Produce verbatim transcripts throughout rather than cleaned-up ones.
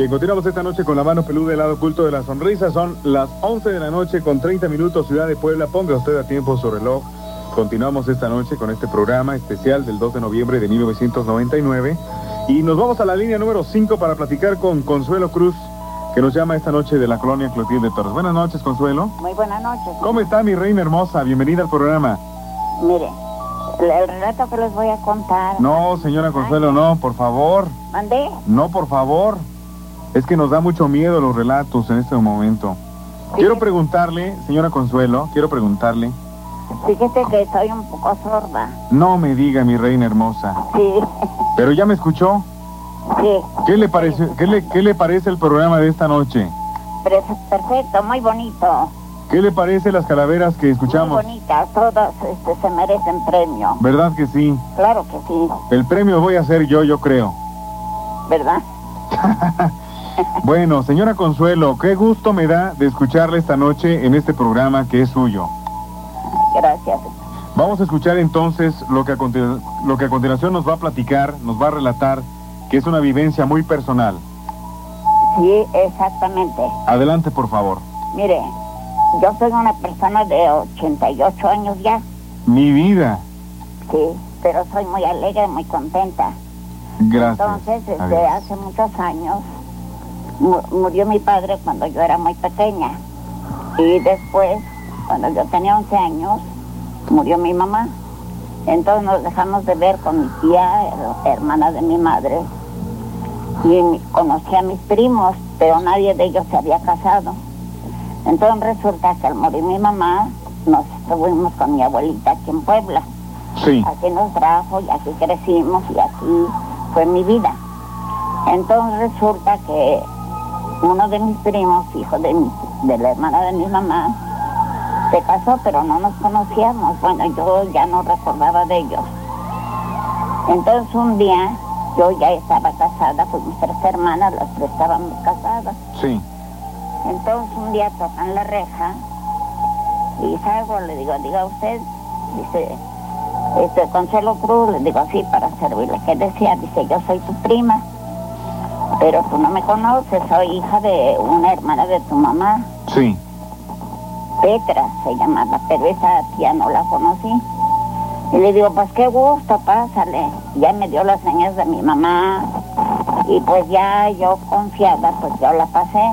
Bien, continuamos esta noche con la mano peluda del lado oculto de la sonrisa. Son las once de la noche con treinta minutos, Ciudad de Puebla. Ponga usted a tiempo su reloj. Continuamos esta noche con este programa especial del dos de noviembre de mil novecientos noventa y nueve. Y nos vamos a la línea número cinco para platicar con Consuelo Cruz, que nos llama esta noche de la colonia Clotilde Torres. Buenas noches, Consuelo. Muy buenas noches. ¿Cómo está, mi reina hermosa? Bienvenida al programa. Mire, el relato que les voy a contar... No, señora Consuelo, no, por favor. ¿Mandé? No, por favor. Es que nos da mucho miedo los relatos en este momento. Quiero preguntarle, señora Consuelo, quiero preguntarle... Fíjese que soy un poco sorda. No me diga, mi reina hermosa. Sí. ¿Pero ya me escuchó? Sí. ¿Qué le parece, qué le, qué le parece el programa de esta noche? Perfecto, muy bonito. ¿Qué le parece las calaveras que escuchamos? Muy bonitas, todas este, se merecen premio. ¿Verdad que sí? Claro que sí. El premio voy a ser yo, yo creo. ¿Verdad? Bueno, señora Consuelo, qué gusto me da de escucharle esta noche en este programa que es suyo. Gracias. Vamos a escuchar entonces lo que, a continu- lo que a continuación nos va a platicar, nos va a relatar, que es una vivencia muy personal. Sí, exactamente. Adelante, por favor. Mire, yo soy una persona de ochenta y ocho años ya. Mi vida. Sí, pero soy muy alegre, muy contenta. Gracias. Entonces, este, Adiós. hace muchos años mu- murió mi padre cuando yo era muy pequeña. Y después, cuando yo tenía once años, murió mi mamá. Entonces nos dejamos de ver con mi tía, her- hermana de mi madre. Y mi- conocí a mis primos, pero nadie de ellos se había casado. Entonces resulta que al morir mi mamá, nos estuvimos con mi abuelita aquí en Puebla. Sí. Aquí nos trajo y aquí crecimos y aquí fue mi vida. Entonces resulta que uno de mis primos, hijo de, mi, de la hermana de mi mamá, se casó, pero no nos conocíamos. Bueno, yo ya no recordaba de ellos. Entonces un día, yo ya estaba casada, pues mis tres hermanas, las tres estábamos casadas. Sí. Entonces un día tocan la reja y salgo, le digo, diga usted, dice, este, Consuelo Cruz, le digo, sí, para servirle. ¿Qué decía? Dice, yo soy tu prima, pero tú no me conoces, soy hija de una hermana de tu mamá. Sí. Petra se llamaba, pero esa tía no la conocí. Y le digo, pues qué gusto, pásale. Ya me dio las señas de mi mamá y pues ya yo confiada, pues yo la pasé.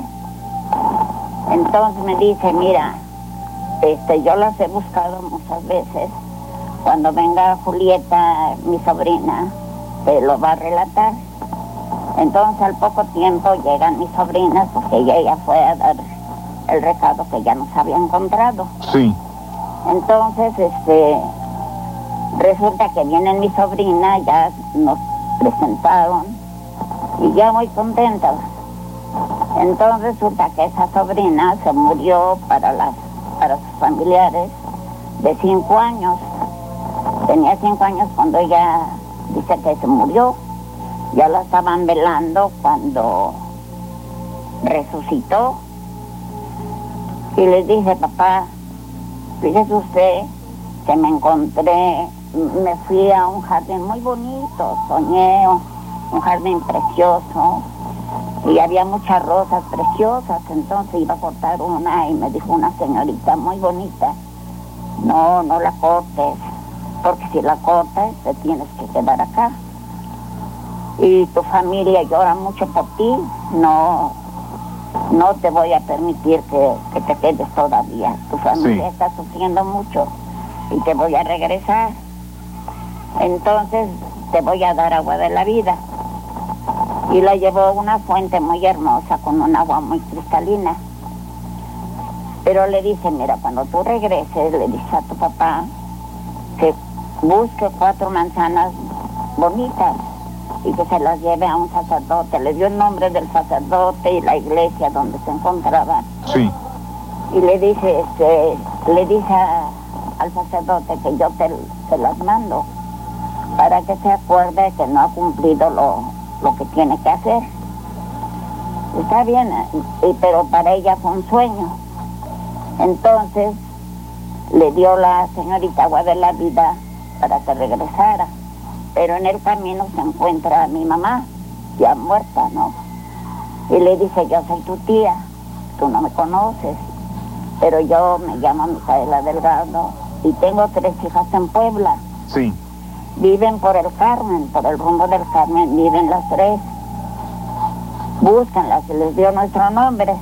Entonces me dice, mira, este, yo las he buscado muchas veces. Cuando venga Julieta, mi sobrina, te lo va a relatar. Entonces al poco tiempo llegan mis sobrinas, porque ella ya fue a dar el recado que ya nos había encontrado. Sí. Entonces, este, resulta que vienen mis sobrinas, ya nos presentaron y ya muy contentas. Entonces resulta que esa sobrina se murió para las, para sus familiares de cinco años. Tenía cinco años cuando ella dice que se murió. Ya la estaban velando cuando resucitó. Y les dije, papá, fíjese usted que me encontré, me fui a un jardín muy bonito, soñé un jardín precioso y había muchas rosas preciosas. Entonces iba a cortar una y me dijo una señorita muy bonita, no, no la cortes, porque si la cortas te tienes que quedar acá. Y tu familia llora mucho por ti, no, no te voy a permitir que, que te quedes todavía. Tu familia Sí. está sufriendo mucho y te voy a regresar. Entonces te voy a dar agua de la vida. Y la llevó a una fuente muy hermosa con un agua muy cristalina. Pero le dice, mira, cuando tú regreses, le dice a tu papá que busque cuatro manzanas bonitas y que se las lleve a un sacerdote. Le dio el nombre del sacerdote y la iglesia donde se encontraba. Sí. Y le dice, este, le dice a, al sacerdote que yo te, te las mando para que se acuerde que no ha cumplido lo, lo que tiene que hacer. Está bien, y, pero para ella fue un sueño. Entonces le dio la señorita agua de la vida para que regresara. Pero en el camino se encuentra a mi mamá, ya muerta, ¿no? Y le dice, yo soy tu tía, tú no me conoces, pero yo me llamo Micaela Delgado y tengo tres hijas en Puebla. Sí. Viven por el Carmen, por el rumbo del Carmen, viven las tres. Búscanlas, se les dio nuestro nombre.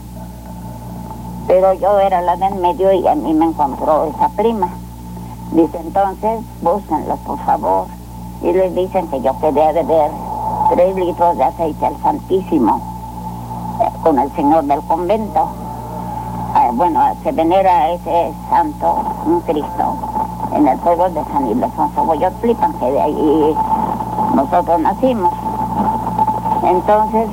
Pero yo era la del medio y a mí me encontró esa prima. Dice, entonces, búsquenlas, por favor. Y les dicen que yo quería beber tres litros de aceite al Santísimo eh, con el señor del convento. Eh, bueno, se venera a ese santo, un Cristo, en el pueblo de San Ildefonso Boyotlipan, que de ahí nosotros nacimos. Entonces,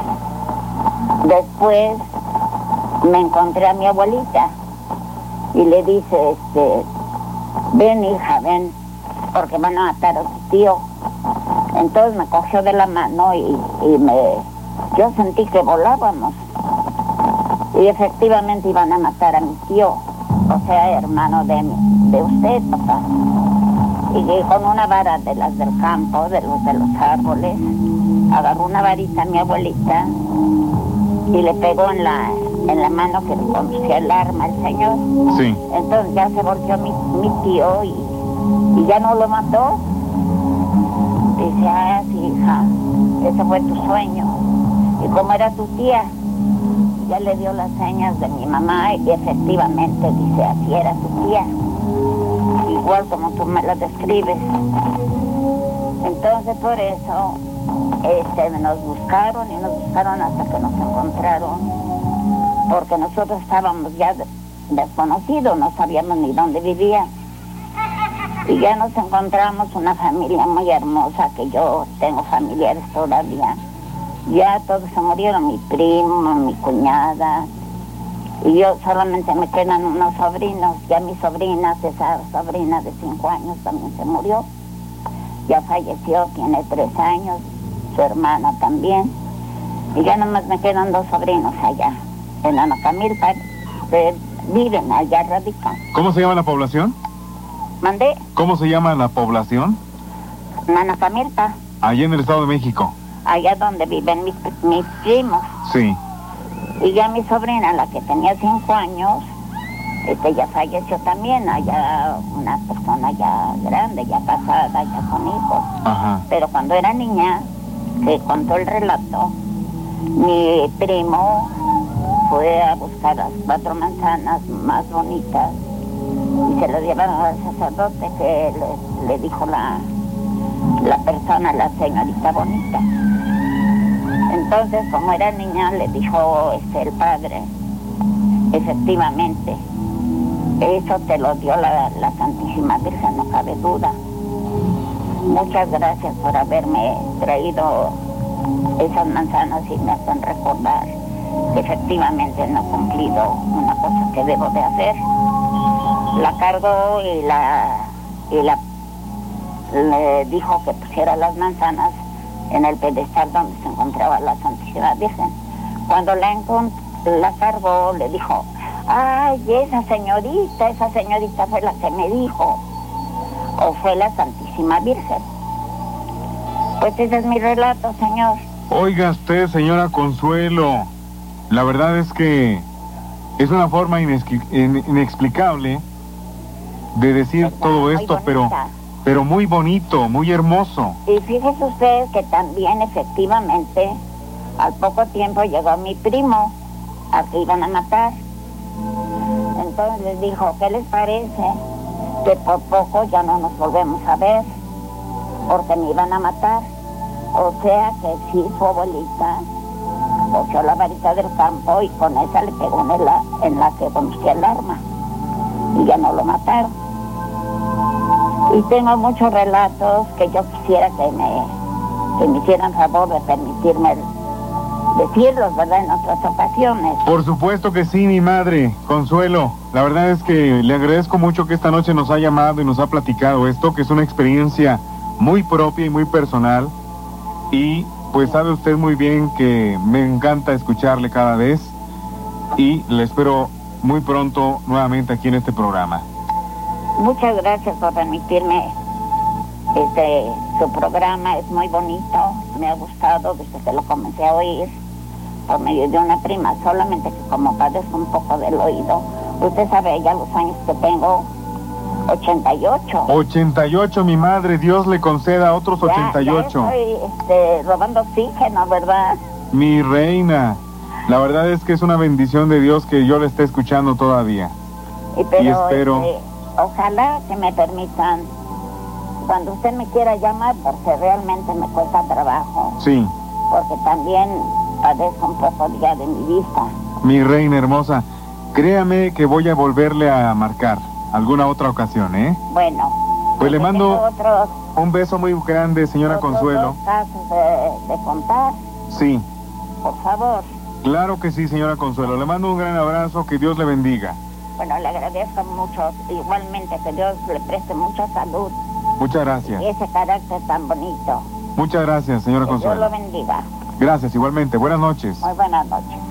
después me encontré a mi abuelita y le dice, este, ven hija, ven, porque van a matar a tu tío. Entonces me cogió de la mano y, y me, yo sentí que volábamos. Y efectivamente iban a matar a mi tío, o sea, hermano de, de usted, papá. Y con una vara de las del campo, de los de los árboles, agarró una varita a mi abuelita y le pegó en la, en la mano que le conducía el arma el señor. Sí. Entonces ya se volvió mi, mi tío y, y ya no lo mató. Dice, ah, sí, hija, ese fue tu sueño. Y como era tu tía, ya le dio las señas de mi mamá y efectivamente, dice, así era tu tía. Igual como tú me lo describes. Entonces por eso este, nos buscaron y nos buscaron hasta que nos encontraron, porque nosotros estábamos ya desconocidos, no sabíamos ni dónde vivía. Y ya nos encontramos una familia muy hermosa, que yo tengo familiares todavía. Ya todos se murieron, mi primo, mi cuñada, y yo solamente me quedan unos sobrinos. Ya mi sobrina, esa sobrina de cinco años, también se murió. Ya falleció, tiene tres años, su hermana también. Y ya nomás me quedan dos sobrinos allá, en Anacamilpa, que viven allá, radican. ¿Cómo se llama la población? ¿Mandé? ¿Cómo se llama la población? Anacamilpa. Allá en el Estado de México. Allá donde viven mis, mis primos. Sí. Y ya mi sobrina, la que tenía cinco años, este, ya falleció también. Allá una persona ya grande, ya casada, ya con hijos. Ajá. Pero cuando era niña, que contó el relato, mi primo fue a buscar las cuatro manzanas más bonitas y se las llevaron al sacerdote, que le, le dijo la, la persona, la señorita bonita. Entonces, como era niña, le dijo este, el padre, efectivamente, eso te lo dio la, la Santísima Virgen, no cabe duda. Muchas gracias por haberme traído esas manzanas y me hacen recordar que efectivamente no he cumplido una cosa que debo de hacer. La cargó y la, y la le dijo que pusiera las manzanas en el pedestal donde se encontraba la Santísima Virgen. Cuando la, la cargó, le dijo, ay, esa señorita, esa señorita fue la que me dijo, o fue la Santísima Virgen. Pues ese es mi relato, señor. Oiga usted, señora Consuelo, la verdad es que es una forma inexplicable de decir Está todo esto, pero... pero muy bonito, muy hermoso. Y fíjese usted que también efectivamente al poco tiempo llegó mi primo a que iban a matar. Entonces les dijo, ¿qué les parece? Que por poco ya no nos volvemos a ver, porque me iban a matar. O sea que sí, su abuelita cogió la varita del campo y con esa le pegó en la, en la que conducía el arma. Y ya no lo mataron. Y tengo muchos relatos que yo quisiera que me, que me hicieran favor de permitirme decirlos, ¿verdad?, en otras ocasiones. Por supuesto que sí, mi madre, Consuelo. La verdad es que le agradezco mucho que esta noche nos ha llamado y nos ha platicado esto, que es una experiencia muy propia y muy personal. Y pues sabe usted muy bien que me encanta escucharle cada vez y le espero muy pronto nuevamente aquí en este programa. Muchas gracias por permitirme este, su programa, es muy bonito, me ha gustado desde que lo comencé a oír, por medio de una prima, solamente que como padezco un poco del oído, usted sabe ya los años que tengo, ochenta y ocho. ochenta y ocho, mi madre, Dios le conceda otros ochenta y ocho. Ya, ya estoy este, robando oxígeno, ¿verdad? Mi reina, la verdad es que es una bendición de Dios que yo le esté escuchando todavía. Y, pero, y espero... Este, ojalá que me permitan, cuando usted me quiera llamar, porque realmente me cuesta trabajo. Sí. Porque también padezco un poco ya de mi vista. Mi reina hermosa, créame que voy a volverle a marcar alguna otra ocasión, ¿eh? Bueno. Pues le mando otros, un beso muy grande, señora otros Consuelo. Dos casos de, de contar. Sí. Por favor. Claro que sí, señora Consuelo. Le mando un gran abrazo, que Dios le bendiga. Bueno, le agradezco mucho, igualmente que Dios le preste mucha salud. Muchas gracias. Y ese carácter tan bonito. Muchas gracias, señora que Consuelo. Dios lo bendiga. Gracias, igualmente. Buenas noches. Muy buenas noches.